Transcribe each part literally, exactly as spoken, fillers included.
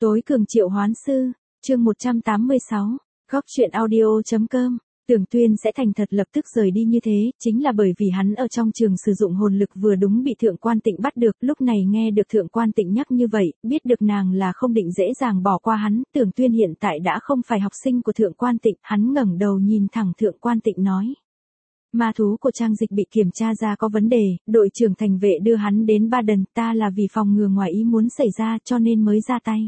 Tối cường triệu hoán sư, chương một trăm tám mươi sáu, góc truyện audio.com. Tưởng Tuyên sẽ thành thật lập tức rời đi như thế, chính là bởi vì hắn ở trong trường sử dụng hồn lực vừa đúng bị Thượng Quan Tịnh bắt được, lúc này nghe được Thượng Quan Tịnh nhắc như vậy, biết được nàng là không định dễ dàng bỏ qua hắn, Tưởng Tuyên hiện tại đã không phải học sinh của Thượng Quan Tịnh, hắn ngẩng đầu nhìn thẳng Thượng Quan Tịnh nói. Ma thú của Trang Dịch bị kiểm tra ra có vấn đề, đội trưởng thành vệ đưa hắn đến Ba Đần, ta là vì phòng ngừa ngoài ý muốn xảy ra cho nên mới ra tay.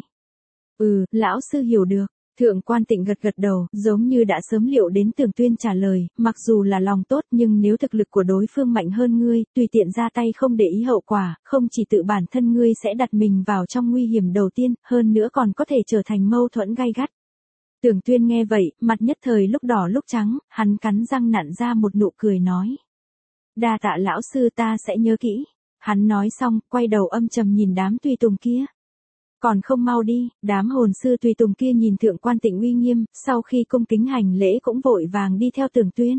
Ừ, lão sư hiểu được. Thượng Quan Tịnh gật gật đầu, giống như đã sớm liệu đến Tưởng Tuyên trả lời, mặc dù là lòng tốt nhưng nếu thực lực của đối phương mạnh hơn ngươi, tùy tiện ra tay không để ý hậu quả, không chỉ tự bản thân ngươi sẽ đặt mình vào trong nguy hiểm đầu tiên, hơn nữa còn có thể trở thành mâu thuẫn gay gắt. Tưởng Tuyên nghe vậy, mặt nhất thời lúc đỏ lúc trắng, hắn cắn răng nặn ra một nụ cười nói. Đa tạ lão sư, ta sẽ nhớ kỹ. Hắn nói xong, quay đầu âm trầm nhìn đám tùy tùng kia. Còn không mau đi, đám hồn sư tùy tùng kia nhìn Thượng Quan Tịnh uy nghiêm, sau khi cung kính hành lễ cũng vội vàng đi theo Tưởng Tuyên.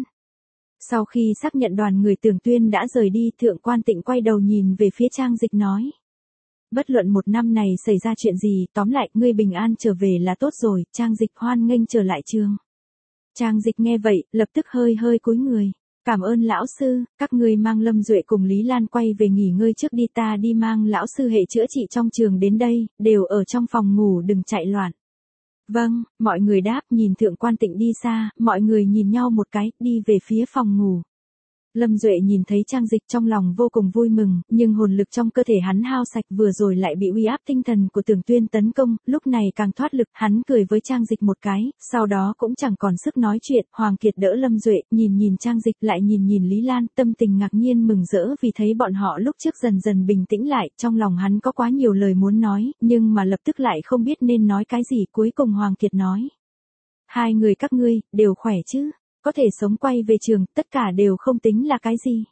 Sau khi xác nhận đoàn người Tưởng Tuyên đã rời đi, Thượng Quan Tịnh quay đầu nhìn về phía Trang Dịch nói. Bất luận một năm này xảy ra chuyện gì, tóm lại, ngươi bình an trở về là tốt rồi, Trang Dịch hoan nghênh trở lại trường. Trang Dịch nghe vậy, lập tức hơi hơi cúi người. Cảm ơn lão sư, các ngươi mang Lâm Duệ cùng Lý Lan quay về nghỉ ngơi trước đi, ta đi mang lão sư hệ chữa trị trong trường đến đây, đều ở trong phòng ngủ đừng chạy loạn. Vâng, mọi người đáp, nhìn Thượng Quan Tịnh đi xa, mọi người nhìn nhau một cái, đi về phía phòng ngủ. Lâm Duệ nhìn thấy Trang Dịch trong lòng vô cùng vui mừng, nhưng hồn lực trong cơ thể hắn hao sạch vừa rồi lại bị uy áp tinh thần của Tưởng Tuyên tấn công, lúc này càng thoát lực, hắn cười với Trang Dịch một cái, sau đó cũng chẳng còn sức nói chuyện, Hoàng Kiệt đỡ Lâm Duệ, nhìn nhìn Trang Dịch lại nhìn nhìn Lý Lan, tâm tình ngạc nhiên mừng rỡ vì thấy bọn họ lúc trước dần dần bình tĩnh lại, trong lòng hắn có quá nhiều lời muốn nói, nhưng mà lập tức lại không biết nên nói cái gì, cuối cùng Hoàng Kiệt nói. Hai người các ngươi, đều khỏe chứ? Có thể sống quay về trường, tất cả đều không tính là cái gì.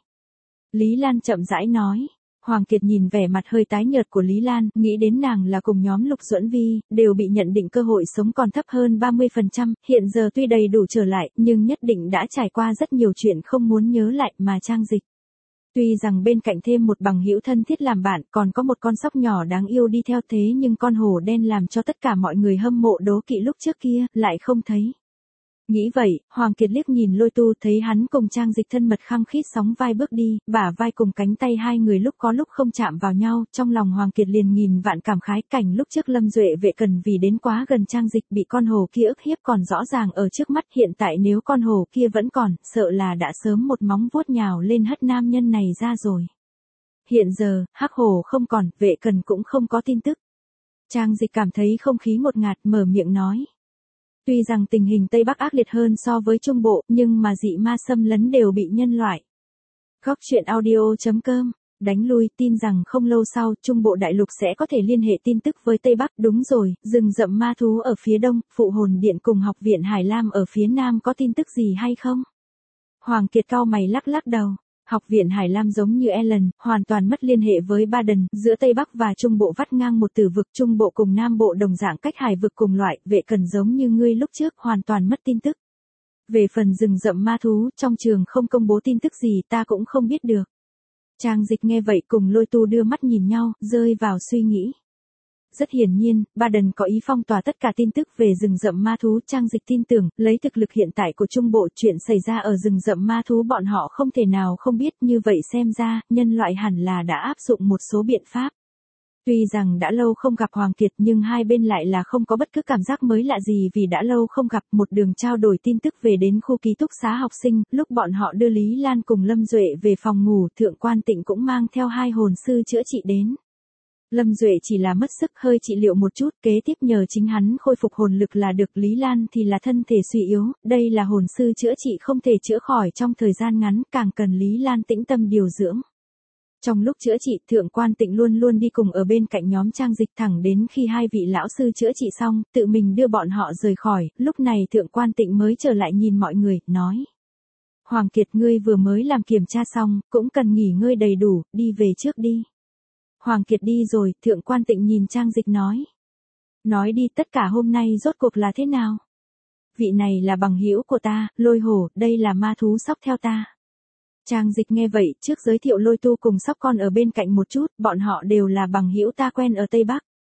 Lý Lan chậm rãi nói. Hoàng Kiệt nhìn vẻ mặt hơi tái nhợt của Lý Lan, nghĩ đến nàng là cùng nhóm Lục Duẫn Vi, đều bị nhận định cơ hội sống còn thấp hơn ba mươi phần trăm, hiện giờ tuy đầy đủ trở lại, nhưng nhất định đã trải qua rất nhiều chuyện không muốn nhớ lại mà Trang Dịch. Tuy rằng bên cạnh thêm một bằng hữu thân thiết làm bạn, còn có một con sóc nhỏ đáng yêu đi theo thế nhưng con hổ đen làm cho tất cả mọi người hâm mộ đố kỵ lúc trước kia, lại không thấy. Nghĩ vậy, Hoàng Kiệt liếc nhìn Lôi Tu thấy hắn cùng Trang Dịch thân mật khăng khít sóng vai bước đi, bả vai cùng cánh tay hai người lúc có lúc không chạm vào nhau, trong lòng Hoàng Kiệt liền nghìn vạn cảm khái cảnh lúc trước Lâm Duệ vệ cần vì đến quá gần Trang Dịch bị con hổ kia ức hiếp còn rõ ràng ở trước mắt, hiện tại nếu con hổ kia vẫn còn, sợ là đã sớm một móng vuốt nhào lên hất nam nhân này ra rồi. Hiện giờ, hắc hổ không còn, vệ cần cũng không có tin tức. Trang Dịch cảm thấy không khí ngột ngạt mở miệng nói. Tuy rằng tình hình Tây Bắc ác liệt hơn so với Trung Bộ, nhưng mà dị ma xâm lấn đều bị nhân loại. Góc truyện audio.com, đánh lui, tin rằng không lâu sau, Trung Bộ đại lục sẽ có thể liên hệ tin tức với Tây Bắc, đúng rồi, rừng rậm ma thú ở phía đông, phụ hồn điện cùng học viện Hải Lam ở phía nam có tin tức gì hay không? Hoàng Kiệt cau mày lắc lắc đầu. Học viện Hải Lam giống như Ellen, hoàn toàn mất liên hệ với Ba Đần, giữa Tây Bắc và Trung Bộ vắt ngang một tử vực, Trung Bộ cùng Nam Bộ đồng dạng cách hải vực cùng loại, vệ cần giống như ngươi lúc trước, hoàn toàn mất tin tức. Về phần rừng rậm ma thú, trong trường không công bố tin tức gì ta cũng không biết được. Trang Dịch nghe vậy cùng Lôi Tu đưa mắt nhìn nhau, rơi vào suy nghĩ. Rất hiển nhiên, Ba Đần có ý phong tỏa tất cả tin tức về rừng rậm ma thú, Trang Dịch tin tưởng, lấy thực lực hiện tại của Trung Bộ, chuyện xảy ra ở rừng rậm ma thú bọn họ không thể nào không biết, như vậy xem ra, nhân loại hẳn là đã áp dụng một số biện pháp. Tuy rằng đã lâu không gặp Hoàng Kiệt nhưng hai bên lại là không có bất cứ cảm giác mới lạ gì vì đã lâu không gặp, một đường trao đổi tin tức về đến khu ký túc xá học sinh, lúc bọn họ đưa Lý Lan cùng Lâm Duệ về phòng ngủ, Thượng Quan Tịnh cũng mang theo hai hồn sư chữa trị đến. Lâm Duệ chỉ là mất sức hơi trị liệu một chút, kế tiếp nhờ chính hắn khôi phục hồn lực là được, Lý Lan thì là thân thể suy yếu, đây là hồn sư chữa trị không thể chữa khỏi trong thời gian ngắn, càng cần Lý Lan tĩnh tâm điều dưỡng. Trong lúc chữa trị, Thượng Quan Tịnh luôn luôn đi cùng ở bên cạnh nhóm Trang Dịch thẳng đến khi hai vị lão sư chữa trị xong, tự mình đưa bọn họ rời khỏi, lúc này Thượng Quan Tịnh mới trở lại nhìn mọi người, nói. Hoàng Kiệt, ngươi vừa mới làm kiểm tra xong, cũng cần nghỉ ngơi đầy đủ, đi về trước đi. Hoàng Kiệt đi rồi, Thượng Quan Tịnh nhìn Trang Dịch nói. Nói đi, tất cả hôm nay rốt cuộc là thế nào? Vị này là bằng hữu của ta, Lôi Hổ, đây là ma thú sóc theo ta. Trang Dịch nghe vậy, trước giới thiệu Lôi Tu cùng sóc con ở bên cạnh một chút, bọn họ đều là bằng hữu ta quen ở Tây Bắc.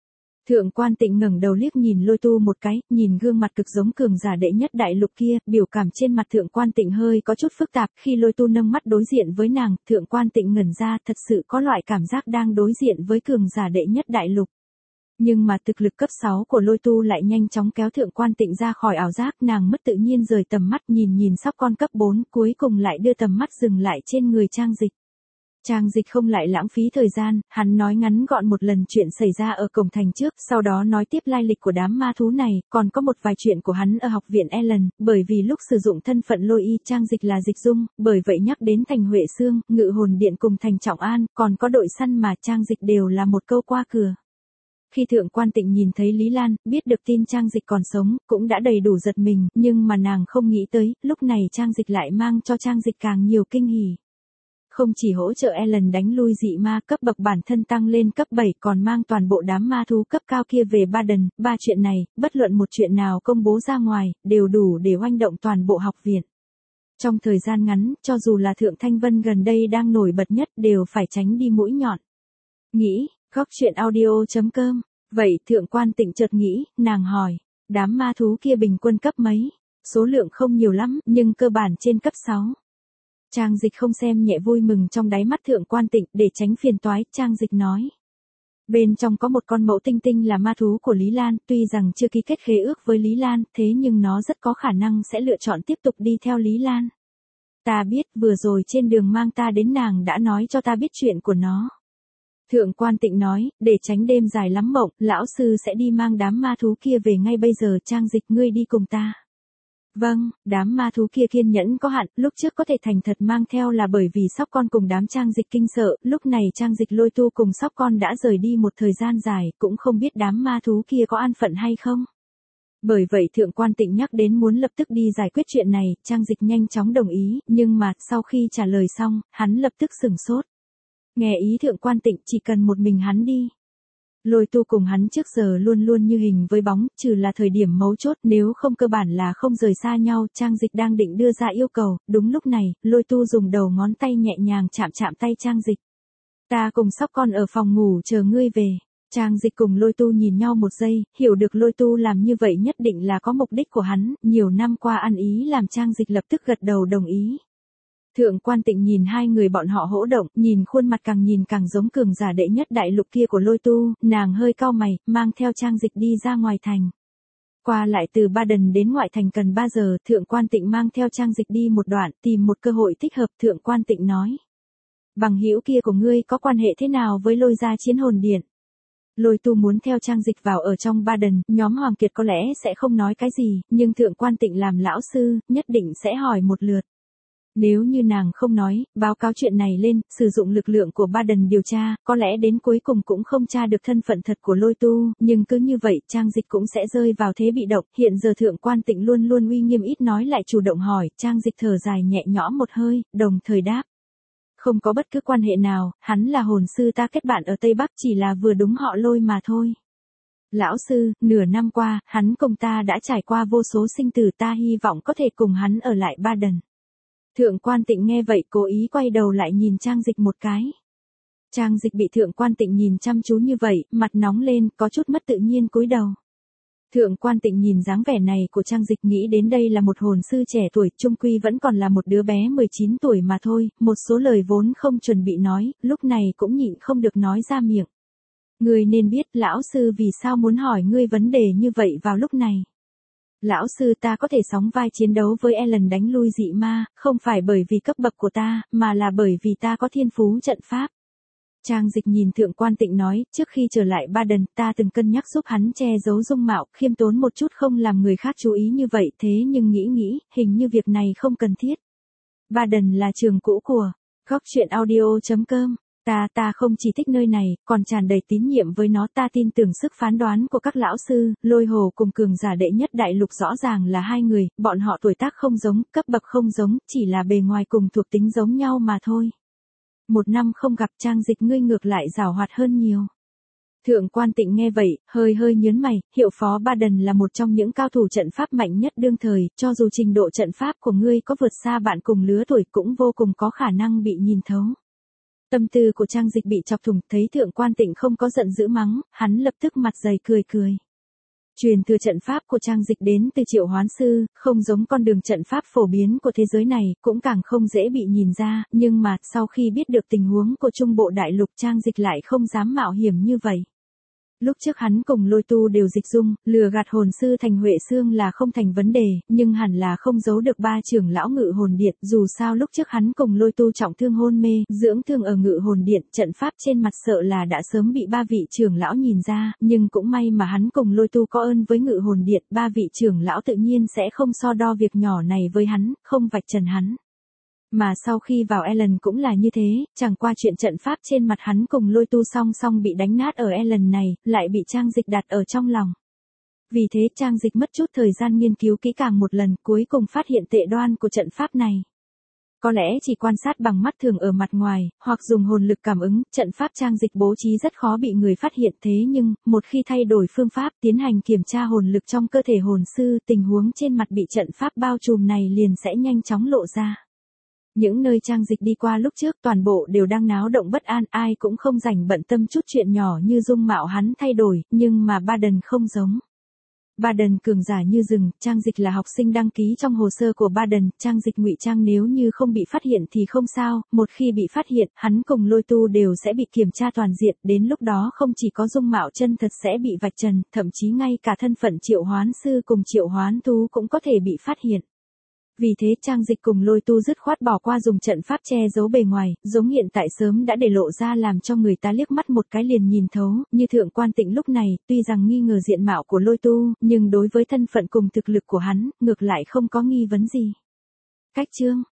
Thượng quan Tịnh ngẩng đầu liếc nhìn Lôi Tu một cái, nhìn gương mặt cực giống cường giả đệ nhất đại lục kia, biểu cảm trên mặt Thượng quan Tịnh hơi có chút phức tạp, khi Lôi Tu nâng mắt đối diện với nàng, Thượng quan Tịnh ngẩn ra, thật sự có loại cảm giác đang đối diện với cường giả đệ nhất đại lục. Nhưng mà thực lực cấp sáu của Lôi Tu lại nhanh chóng kéo Thượng quan Tịnh ra khỏi ảo giác, nàng mất tự nhiên rời tầm mắt nhìn nhìn sóc con cấp bốn, cuối cùng lại đưa tầm mắt dừng lại trên người Trang Dịch. Trang Dịch không lại lãng phí thời gian, hắn nói ngắn gọn một lần chuyện xảy ra ở cổng thành trước, sau đó nói tiếp lai lịch của đám ma thú này, còn có một vài chuyện của hắn ở học viện Ellen, bởi vì lúc sử dụng thân phận Lôi Y, Trang Dịch là Dịch Dung, bởi vậy nhắc đến thành Huệ Xương, Ngự Hồn Điện cùng thành Trọng An, còn có đội săn mà Trang Dịch đều là một câu qua cửa. Khi Thượng quan Tịnh nhìn thấy Lý Lan, biết được tin Trang Dịch còn sống, cũng đã đầy đủ giật mình, nhưng mà nàng không nghĩ tới, lúc này Trang Dịch lại mang cho Trang Dịch càng nhiều kinh hỉ. Không chỉ hỗ trợ Ellen đánh lui dị ma, cấp bậc bản thân tăng lên cấp bảy, còn mang toàn bộ đám ma thú cấp cao kia về Baden, ba chuyện này, bất luận một chuyện nào công bố ra ngoài, đều đủ để oanh động toàn bộ học viện. Trong thời gian ngắn, cho dù là Thượng Thanh Vân gần đây đang nổi bật nhất, đều phải tránh đi mũi nhọn. Nghĩ, góc chuyện audio chấm com. Vậy Thượng quan Tịnh chợt nghĩ, nàng hỏi, đám ma thú kia bình quân cấp mấy? Số lượng không nhiều lắm, nhưng cơ bản trên cấp sáu. Trang Dịch không xem nhẹ vui mừng trong đáy mắt Thượng quan Tịnh, để tránh phiền toái, Trang Dịch nói. Bên trong có một con mẫu tinh tinh là ma thú của Lý Lan, tuy rằng chưa ký kết khế ước với Lý Lan, thế nhưng nó rất có khả năng sẽ lựa chọn tiếp tục đi theo Lý Lan. Ta biết, vừa rồi trên đường mang ta đến nàng đã nói cho ta biết chuyện của nó. Thượng quan Tịnh nói, để tránh đêm dài lắm mộng, lão sư sẽ đi mang đám ma thú kia về ngay bây giờ, Trang Dịch ngươi đi cùng ta. Vâng, đám ma thú kia kiên nhẫn có hạn, lúc trước có thể thành thật mang theo là bởi vì sóc con cùng đám Trang Dịch kinh sợ, lúc này Trang Dịch Lôi Tu cùng sóc con đã rời đi một thời gian dài, cũng không biết đám ma thú kia có an phận hay không. Bởi vậy Thượng quan Tịnh nhắc đến muốn lập tức đi giải quyết chuyện này, Trang Dịch nhanh chóng đồng ý, nhưng mà, sau khi trả lời xong, hắn lập tức sửng sốt. Nghe ý Thượng quan Tịnh chỉ cần một mình hắn đi. Lôi Tu cùng hắn trước giờ luôn luôn như hình với bóng, trừ là thời điểm mấu chốt, nếu không cơ bản là không rời xa nhau. Trang Dịch đang định đưa ra yêu cầu, đúng lúc này, Lôi Tu dùng đầu ngón tay nhẹ nhàng chạm chạm tay Trang Dịch. Ta cùng sóc con ở phòng ngủ chờ ngươi về. Trang Dịch cùng Lôi Tu nhìn nhau một giây, hiểu được Lôi Tu làm như vậy nhất định là có mục đích của hắn, nhiều năm qua ăn ý làm Trang Dịch lập tức gật đầu đồng ý. Thượng quan Tịnh nhìn hai người bọn họ hỗ động, nhìn khuôn mặt càng nhìn càng giống cường giả đệ nhất đại lục kia của Lôi Tu, nàng hơi cau mày, mang theo Trang Dịch đi ra ngoài thành. Qua lại từ Baden đến ngoại thành cần ba giờ, Thượng quan Tịnh mang theo Trang Dịch đi một đoạn, tìm một cơ hội thích hợp. Thượng quan Tịnh nói, bằng hữu kia của ngươi có quan hệ thế nào với Lôi gia Chiến Hồn Điện? Lôi Tu muốn theo Trang Dịch vào ở trong Baden, nhóm Hoàng Kiệt có lẽ sẽ không nói cái gì, nhưng Thượng quan Tịnh làm lão sư, nhất định sẽ hỏi một lượt. Nếu như nàng không nói, báo cáo chuyện này lên, sử dụng lực lượng của Baden điều tra, có lẽ đến cuối cùng cũng không tra được thân phận thật của Lôi Tu, nhưng cứ như vậy, Trang Dịch cũng sẽ rơi vào thế bị động. Hiện giờ Thượng quan Tịnh luôn luôn uy nghiêm ít nói lại chủ động hỏi, Trang Dịch thở dài nhẹ nhõm một hơi, đồng thời đáp. Không có bất cứ quan hệ nào, hắn là hồn sư ta kết bạn ở Tây Bắc, chỉ là vừa đúng họ Lôi mà thôi. Lão sư, nửa năm qua, hắn cùng ta đã trải qua vô số sinh tử, ta hy vọng có thể cùng hắn ở lại Baden. Thượng quan Tịnh nghe vậy cố ý quay đầu lại nhìn Trang Dịch một cái. Trang Dịch bị Thượng quan Tịnh nhìn chăm chú như vậy, mặt nóng lên, có chút mất tự nhiên cúi đầu. Thượng quan Tịnh nhìn dáng vẻ này của Trang Dịch nghĩ đến đây là một hồn sư trẻ tuổi, chung quy vẫn còn là một đứa bé mười chín tuổi mà thôi, một số lời vốn không chuẩn bị nói, lúc này cũng nhịn không được nói ra miệng. Ngươi nên biết lão sư vì sao muốn hỏi ngươi vấn đề như vậy vào lúc này. Lão sư ta có thể sóng vai chiến đấu với Ellen đánh lui dị ma, không phải bởi vì cấp bậc của ta, mà là bởi vì ta có thiên phú trận pháp. Trang Dịch nhìn Thượng quan Tịnh nói, trước khi trở lại Baden, ta từng cân nhắc giúp hắn che giấu dung mạo, khiêm tốn một chút không làm người khác chú ý như vậy, thế nhưng nghĩ nghĩ, hình như việc này không cần thiết. Baden là trường cũ của góc chuyện audio chấm com. Ta ta không chỉ thích nơi này, còn tràn đầy tín nhiệm với nó, ta tin tưởng sức phán đoán của các lão sư. Lôi Hồ cùng cường giả đệ nhất đại lục rõ ràng là hai người, bọn họ tuổi tác không giống, cấp bậc không giống, chỉ là bề ngoài cùng thuộc tính giống nhau mà thôi. Một năm không gặp, Trang Dịch ngươi ngược lại giàu hoạt hơn nhiều. Thượng quan Tịnh nghe vậy, hơi hơi nhớn mày, hiệu phó Baden là một trong những cao thủ trận pháp mạnh nhất đương thời, cho dù trình độ trận pháp của ngươi có vượt xa bạn cùng lứa tuổi cũng vô cùng có khả năng bị nhìn thấu. Tâm tư của Trang Dịch bị chọc thủng, thấy Thượng Quan Tịnh không có giận dữ mắng, hắn lập tức mặt dày cười cười. Truyền thừa trận pháp của Trang Dịch đến từ Triệu Hoán Sư, không giống con đường trận pháp phổ biến của thế giới này, cũng càng không dễ bị nhìn ra, nhưng mà, sau khi biết được tình huống của Trung Bộ Đại Lục, Trang Dịch lại không dám mạo hiểm như vậy. Lúc trước hắn cùng Lôi Tu đều dịch dung, lừa gạt hồn sư thành Huệ Xương là không thành vấn đề, nhưng hẳn là không giấu được ba trưởng lão Ngự Hồn Điện, dù sao lúc trước hắn cùng Lôi Tu trọng thương hôn mê, dưỡng thương ở Ngự Hồn Điện, trận pháp trên mặt sợ là đã sớm bị ba vị trưởng lão nhìn ra, nhưng cũng may mà hắn cùng Lôi Tu có ơn với Ngự Hồn Điện, ba vị trưởng lão tự nhiên sẽ không so đo việc nhỏ này với hắn, không vạch trần hắn. Mà sau khi vào Ellen cũng là như thế, chẳng qua chuyện trận pháp trên mặt hắn cùng Lôi Tu song song bị đánh nát ở Ellen này, lại bị Trang Dịch đặt ở trong lòng. Vì thế Trang Dịch mất chút thời gian nghiên cứu kỹ càng một lần, cuối cùng phát hiện tệ đoan của trận pháp này. Có lẽ chỉ quan sát bằng mắt thường ở mặt ngoài, hoặc dùng hồn lực cảm ứng, trận pháp Trang Dịch bố trí rất khó bị người phát hiện, thế nhưng, một khi thay đổi phương pháp tiến hành kiểm tra hồn lực trong cơ thể hồn sư, tình huống trên mặt bị trận pháp bao trùm này liền sẽ nhanh chóng lộ ra. Những nơi Trang Dịch đi qua lúc trước toàn bộ đều đang náo động bất an, ai cũng không rảnh bận tâm chút chuyện nhỏ như dung mạo hắn thay đổi, nhưng mà Baden không giống. Baden cường giả như rừng, Trang Dịch là học sinh đăng ký trong hồ sơ của Baden, Trang Dịch ngụy trang nếu như không bị phát hiện thì không sao, một khi bị phát hiện, hắn cùng Lôi Tu đều sẽ bị kiểm tra toàn diện, đến lúc đó không chỉ có dung mạo chân thật sẽ bị vạch trần, thậm chí ngay cả thân phận Triệu Hoán Sư cùng Triệu Hoán Thú cũng có thể bị phát hiện. Vì thế Trang Dịch cùng Lôi Tu dứt khoát bỏ qua dùng trận pháp che giấu bề ngoài, giống hiện tại sớm đã để lộ ra làm cho người ta liếc mắt một cái liền nhìn thấu, như Thượng Quan Tịnh lúc này, tuy rằng nghi ngờ diện mạo của Lôi Tu, nhưng đối với thân phận cùng thực lực của hắn, ngược lại không có nghi vấn gì. Cách chương